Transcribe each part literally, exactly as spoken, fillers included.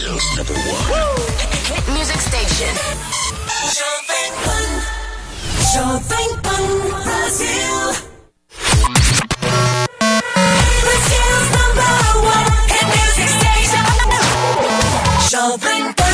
Brasília's number one music station. Jovem Pan. Jovem Pan Brasil. Brazil's number one hit music station. Jovem Pan.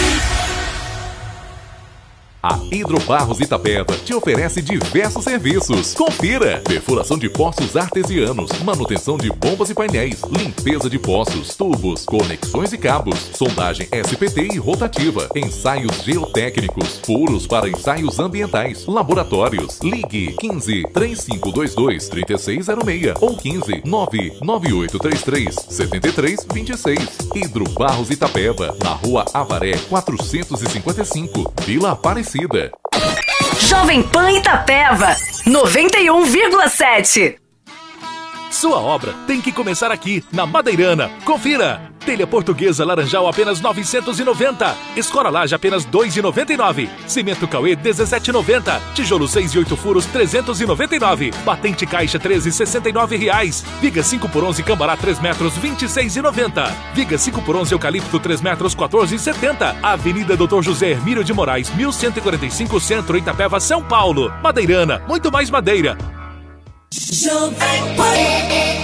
A Hidrobarros Itapeva te oferece diversos serviços. Confira: perfuração de poços artesianos, manutenção de bombas e painéis, limpeza de poços, tubos, conexões e cabos, sondagem S P T e rotativa, ensaios geotécnicos, furos para ensaios ambientais, laboratórios. Ligue quinze, três cinco dois dois, três seis zero seis ou quinze, nove nove oito três três, sete três dois seis. Hidrobarros Itapeva, na Rua Avaré quatrocentos e cinquenta e cinco, Vila Aparecida. Jovem Pan Itapeva, noventa e um vírgula sete. Sua obra tem que começar aqui, na Madeirana. Confira! Telha portuguesa Laranjal apenas novecentos e noventa. Escora Laje apenas dois reais e noventa e nove. Cimento Cauê dezessete reais e noventa. Tijolo seis e oito furos trezentos e noventa e nove. Batente caixa treze reais e sessenta e nove reais. Viga cinco por onze Cambará três metros vinte e seis reais e noventa. Viga cinco por onze Eucalipto três metros quatorze reais e setenta. Avenida doutor José Hermílio de Moraes mil cento e quarenta e cinco Centro, Itapeva, São Paulo. Madeirana, muito mais madeira. Jovem Pan.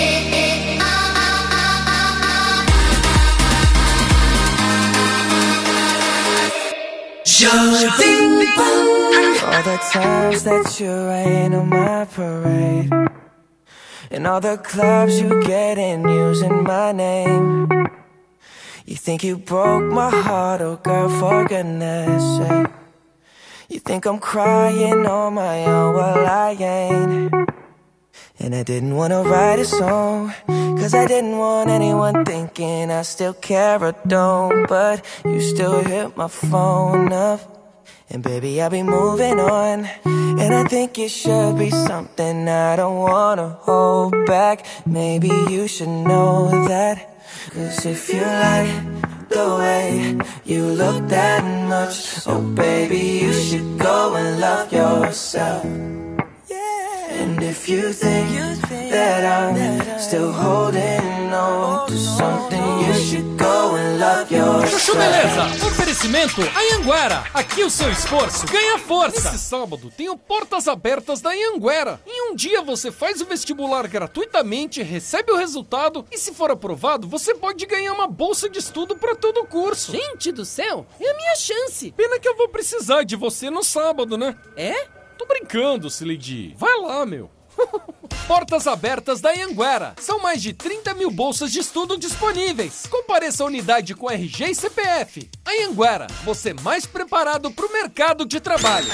Jovem Pan. All the times that you rain on my parade, and all the clubs you get in using my name. You think you broke my heart, oh girl, for goodness sake. You think I'm crying on my own, well I ain't. And I didn't wanna write a song, cause I didn't want anyone thinking I still care or don't. But you still hit my phone up, and baby I'll be moving on. And I think it should be something I don't wanna hold back. Maybe you should know that, cause if you like the way you look that much, oh baby you should go and love yourself. And if you think that I'm still holding on to something, you should go and love yourself. Chuchu Beleza, oferecimento Anhanguera. Aqui o seu esforço ganha força. Esse sábado tem o Portas Abertas da Anhanguera. Em um dia você faz o vestibular gratuitamente, recebe o resultado e, se for aprovado, você pode ganhar uma bolsa de estudo para todo o curso. Gente do céu, é a minha chance. Pena que eu vou precisar de você no sábado, né? É? Tô brincando, Sileidi. Vai lá, meu. Portas Abertas da Anhanguera. São mais de trinta mil bolsas de estudo disponíveis. Compareça à unidade com R G e C P F. Anhanguera, você mais preparado para o mercado de trabalho.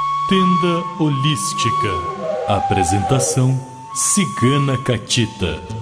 Tenda Holística. Apresentação Cigana Catita.